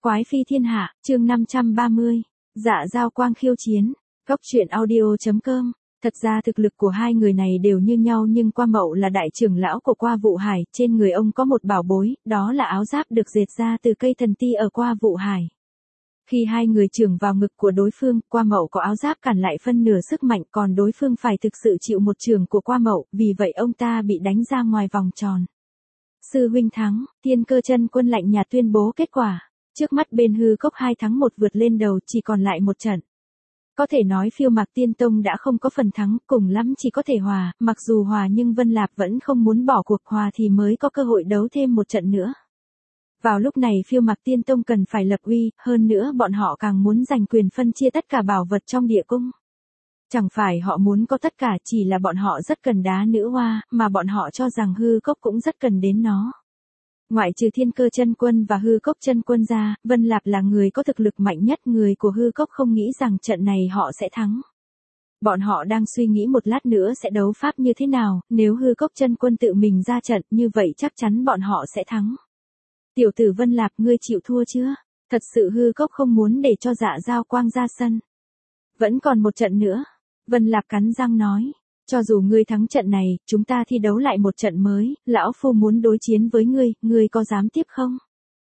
Quái phi thiên hạ, chương 530. Dạ Giao Quang khiêu chiến. Góc truyện audio.com. Thật ra thực lực của hai người này đều như nhau, nhưng Qua Mậu là đại trưởng lão của Qua Vụ Hải, trên người ông có một bảo bối, đó là áo giáp được dệt ra từ cây thần ti ở Qua Vụ Hải. Khi hai người chưởng vào ngực của đối phương, Qua Mậu có áo giáp cản lại phân nửa sức mạnh, còn đối phương phải thực sự chịu một chưởng của Qua Mậu, vì vậy ông ta bị đánh ra ngoài vòng tròn. Sư huynh thắng, Thiên Cơ Chân Quân lạnh nhạt tuyên bố kết quả. Trước mắt bên Hư Cốc 2-1 vượt lên đầu, chỉ còn lại một trận. Có thể nói Phiêu Mạc Tiên Tông đã không có phần thắng, cùng lắm chỉ có thể hòa, mặc dù hòa nhưng Vân Lạp vẫn không muốn bỏ cuộc, hòa thì mới có cơ hội đấu thêm một trận nữa. Vào lúc này Phiêu Mạc Tiên Tông cần phải lập uy, hơn nữa bọn họ càng muốn giành quyền phân chia tất cả bảo vật trong địa cung. Chẳng phải họ muốn có tất cả, chỉ là bọn họ rất cần đá nữ hoa, mà bọn họ cho rằng Hư Cốc cũng rất cần đến nó. Ngoại trừ Thiên Cơ Chân Quân và Hư Cốc Chân Quân ra, Vân Lạp là người có thực lực mạnh nhất, người của Hư Cốc không nghĩ rằng trận này họ sẽ thắng. Bọn họ đang suy nghĩ một lát nữa sẽ đấu pháp như thế nào, nếu Hư Cốc Chân Quân tự mình ra trận như vậy chắc chắn bọn họ sẽ thắng. Tiểu tử Vân Lạp, ngươi chịu thua chưa? Thật sự Hư Cốc không muốn để cho Dạ Giao Quang ra sân. Vẫn còn một trận nữa. Vân Lạp cắn răng nói. Cho dù ngươi thắng trận này, chúng ta thi đấu lại một trận mới, lão phu muốn đối chiến với ngươi có dám tiếp không?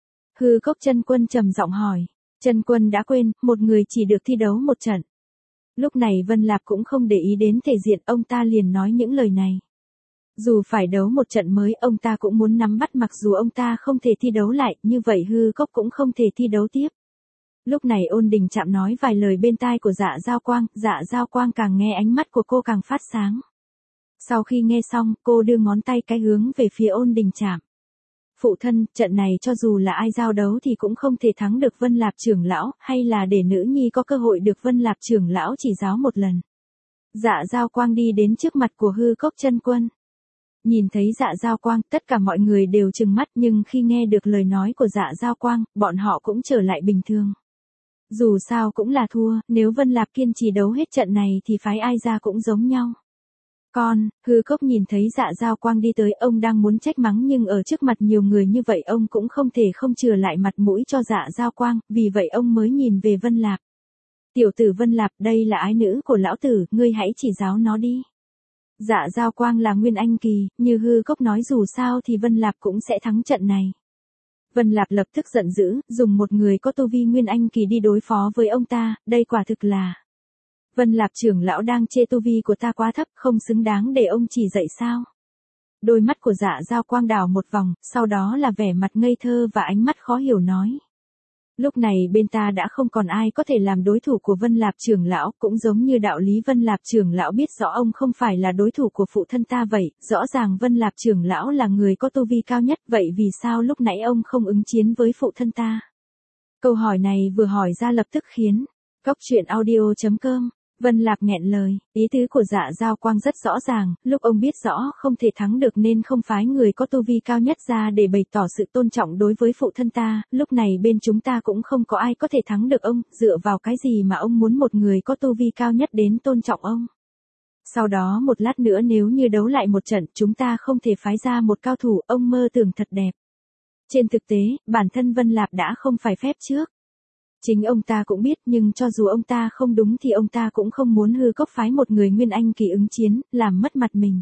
Hư Cốc Chân Quân trầm giọng hỏi. Chân Quân đã quên, một người chỉ được thi đấu một trận. Lúc này Vân Lạp cũng không để ý đến thể diện, ông ta liền nói những lời này. Dù phải đấu một trận mới, ông ta cũng muốn nắm bắt, mặc dù ông ta không thể thi đấu lại, như vậy Hư Cốc cũng không thể thi đấu tiếp. Lúc này Ôn Đình Trạm nói vài lời bên tai của Dạ Giao Quang, Dạ Giao Quang càng nghe ánh mắt của cô càng phát sáng. Sau khi nghe xong, cô đưa ngón tay cái hướng về phía Ôn Đình Trạm. Phụ thân, trận này cho dù là ai giao đấu thì cũng không thể thắng được Vân Lạp trưởng lão, hay là để nữ nhi có cơ hội được Vân Lạp trưởng lão chỉ giáo một lần. Dạ Giao Quang đi đến trước mặt của Hư Cốc Chân Quân. Nhìn thấy Dạ Giao Quang, tất cả mọi người đều trừng mắt, nhưng khi nghe được lời nói của Dạ Giao Quang, bọn họ cũng trở lại bình thường. Dù sao cũng là thua, nếu Vân Lạp kiên trì đấu hết trận này thì phái ai ra cũng giống nhau. Hư Cốc nhìn thấy Dạ Giao Quang đi tới, ông đang muốn trách mắng nhưng ở trước mặt nhiều người như vậy ông cũng không thể không chừa lại mặt mũi cho Dạ Giao Quang, vì vậy ông mới nhìn về Vân Lạp. Tiểu tử Vân Lạp, đây là ái nữ của lão tử, ngươi hãy chỉ giáo nó đi. Dạ Giao Quang là Nguyên Anh Kỳ, như Hư Cốc nói dù sao thì Vân Lạp cũng sẽ thắng trận này. Vân Lạp lập tức giận dữ, dùng một người có tu vi Nguyên Anh Kỳ đi đối phó với ông ta, đây quả thực là... Vân Lạp trưởng lão đang chê tu vi của ta quá thấp, không xứng đáng để ông chỉ dạy sao? Đôi mắt của Dạ Giao Quang đảo một vòng, sau đó là vẻ mặt ngây thơ và ánh mắt khó hiểu nói. Lúc này bên ta đã không còn ai có thể làm đối thủ của Vân Lạp trưởng lão, cũng giống như đạo lý Vân Lạp trưởng lão biết rõ ông không phải là đối thủ của phụ thân ta vậy, rõ ràng Vân Lạp trưởng lão là người có tu vi cao nhất, vậy vì sao lúc nãy ông không ứng chiến với phụ thân ta? Câu hỏi này vừa hỏi ra lập tức khiến Góc truyện audio.com. Vân Lạp nghẹn lời, ý tứ của Dạ Giao Quang rất rõ ràng, lúc ông biết rõ không thể thắng được nên không phái người có tu vi cao nhất ra để bày tỏ sự tôn trọng đối với phụ thân ta, lúc này bên chúng ta cũng không có ai có thể thắng được ông, dựa vào cái gì mà ông muốn một người có tu vi cao nhất đến tôn trọng ông. Sau đó một lát nữa nếu như đấu lại một trận, chúng ta không thể phái ra một cao thủ, ông mơ tưởng thật đẹp. Trên thực tế, bản thân Vân Lạp đã không phải phép trước. Chính ông ta cũng biết, nhưng cho dù ông ta không đúng thì ông ta cũng không muốn Hư Cốc phái một người Nguyên Anh Kỳ ứng chiến, làm mất mặt mình.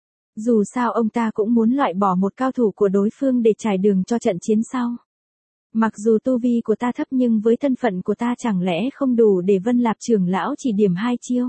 Dù sao ông ta cũng muốn loại bỏ một cao thủ của đối phương để trải đường cho trận chiến sau. Mặc dù tu vi của ta thấp nhưng với thân phận của ta chẳng lẽ không đủ để Vân Lạp trưởng lão chỉ điểm 2 chiêu.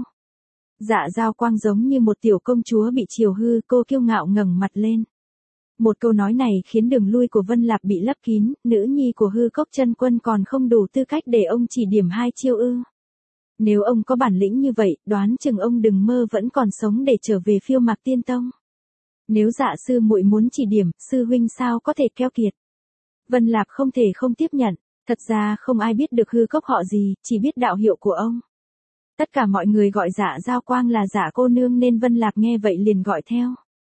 Dạ Giao Quang giống như một tiểu công chúa bị chiều hư, cô kiêu ngạo ngẩng mặt lên. Một câu nói này khiến đường lui của Vân Lạp bị lấp kín, nữ nhi của Hư Cốc Chân Quân còn không đủ tư cách để ông chỉ điểm 2 chiêu ư? Nếu ông có bản lĩnh như vậy, đoán chừng ông đừng mơ vẫn còn sống để trở về Phiêu Mạc Tiên Tông. Nếu Dạ sư muội muốn chỉ điểm, sư huynh sao có thể keo kiệt? Vân Lạp không thể không tiếp nhận, thật ra không ai biết được Hư Cốc họ gì, chỉ biết đạo hiệu của ông. Tất cả mọi người gọi Dạ Giao Quang là Dạ cô nương nên Vân Lạp nghe vậy liền gọi theo.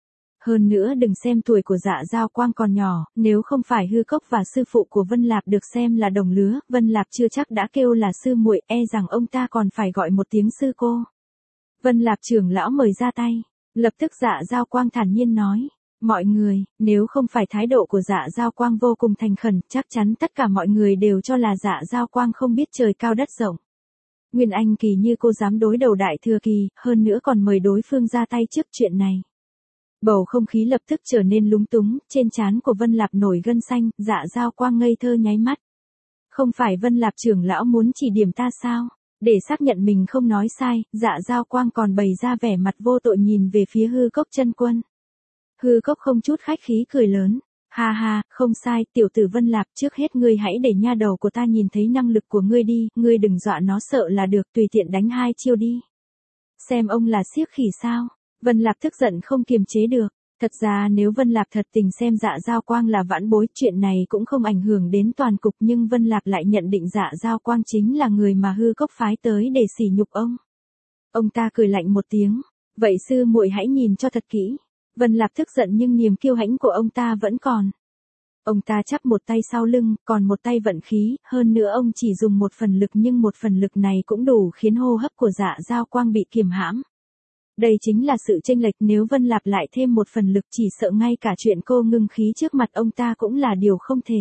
Hơn nữa đừng xem tuổi của Dạ Giao Quang còn nhỏ, nếu không phải Hư Cốc và sư phụ của Vân Lạp được xem là đồng lứa, Vân Lạp chưa chắc đã kêu là sư muội, rằng ông ta còn phải gọi một tiếng sư cô. Vân Lạp trưởng lão mời ra tay, lập tức Dạ Giao Quang thản nhiên nói, Mọi người, nếu không phải thái độ của Dạ Giao Quang vô cùng thành khẩn, chắc chắn tất cả mọi người đều cho là Dạ Giao Quang không biết trời cao đất rộng. Nguyên Anh Kỳ như cô dám đối đầu Đại Thừa Kỳ, hơn nữa còn mời đối phương ra tay trước chuyện này. Bầu không khí lập tức trở nên lúng túng, trên trán của Vân Lạp nổi gân xanh, Dạ Giao Quang ngây thơ nháy mắt. Không phải Vân Lạp trưởng lão muốn chỉ điểm ta sao? Để xác nhận mình không nói sai, Dạ Giao Quang còn bày ra vẻ mặt vô tội nhìn về phía Hư Cốc Chân Quân. Hư Cốc không chút khách khí cười lớn. Ha ha, không sai, tiểu tử Vân Lạp, trước hết ngươi hãy để nha đầu của ta nhìn thấy năng lực của ngươi đi, ngươi đừng dọa nó sợ là được, tùy tiện đánh 2 chiêu đi. Xem ông là siếc khỉ sao? Vân Lạp tức giận không kiềm chế được. Thật ra nếu Vân Lạp thật tình xem Dạ Giao Quang là vãn bối, chuyện này cũng không ảnh hưởng đến toàn cục, nhưng Vân Lạp lại nhận định Dạ Giao Quang chính là người mà Hư Cốc phái tới để sỉ nhục ông. Ông ta cười lạnh một tiếng. Vậy sư muội hãy nhìn cho thật kỹ. Vân Lạp tức giận nhưng niềm kiêu hãnh của ông ta vẫn còn. Ông ta chắp một tay sau lưng, còn một tay vận khí, hơn nữa ông chỉ dùng một phần lực nhưng một phần lực này cũng đủ khiến hô hấp của Dạ Giao Quang bị kiềm hãm. Đây chính là sự chênh lệch, nếu Vân Lạp lại thêm một phần lực chỉ sợ ngay cả chuyện cô ngưng khí trước mặt ông ta cũng là điều không thể.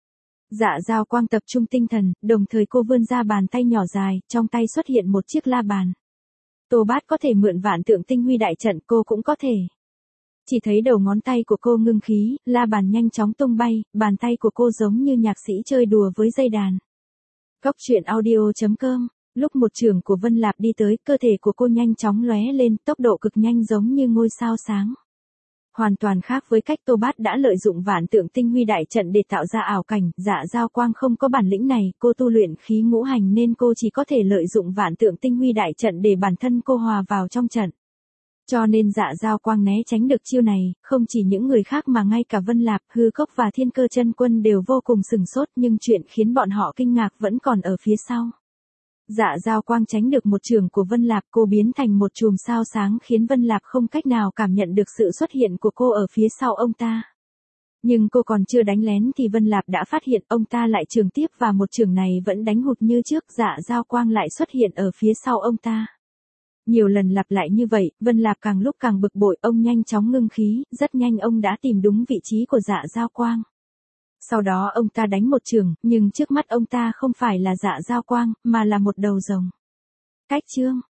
Dạ Giao Quang tập trung tinh thần, đồng thời cô vươn ra bàn tay nhỏ dài, trong tay xuất hiện một chiếc la bàn. Tô Bát có thể mượn Vạn Tượng Tinh Huy đại trận, cô cũng có thể. Chỉ thấy đầu ngón tay của cô ngưng khí, la bàn nhanh chóng tung bay, bàn tay của cô giống như nhạc sĩ chơi đùa với dây đàn. Cốc truyện audio.com. Lúc một chưởng của Vân Lạp đi tới, cơ thể của cô nhanh chóng lóe lên, tốc độ cực nhanh giống như ngôi sao sáng. Hoàn toàn khác với cách Tô Bát đã lợi dụng Vạn Tượng Tinh Huy đại trận để tạo ra ảo cảnh, Dạ Giao Quang không có bản lĩnh này, cô tu luyện khí ngũ hành nên cô chỉ có thể lợi dụng Vạn Tượng Tinh Huy đại trận để bản thân cô hòa vào trong trận. Cho nên Dạ Giao Quang né tránh được chiêu này, không chỉ những người khác mà ngay cả Vân Lạp, Hư Cốc và Thiên Cơ Chân Quân đều vô cùng sửng sốt, nhưng chuyện khiến bọn họ kinh ngạc vẫn còn ở phía sau. Dạ Giao Quang tránh được một chưởng của Vân Lạp, cô biến thành một chùm sao sáng khiến Vân Lạp không cách nào cảm nhận được sự xuất hiện của cô ở phía sau ông ta. Nhưng cô còn chưa đánh lén thì Vân Lạp đã phát hiện ông ta lại chưởng tiếp và một chưởng này vẫn đánh hụt như trước, Dạ Giao Quang lại xuất hiện ở phía sau ông ta. Nhiều lần lặp lại như vậy, Vân Lạp càng lúc càng bực bội, ông nhanh chóng ngưng khí, rất nhanh ông đã tìm đúng vị trí của Dạ Giao Quang. Sau đó ông ta đánh một chưởng, nhưng trước mắt ông ta không phải là Dạ Giao Quang, mà là một đầu rồng. Cách chương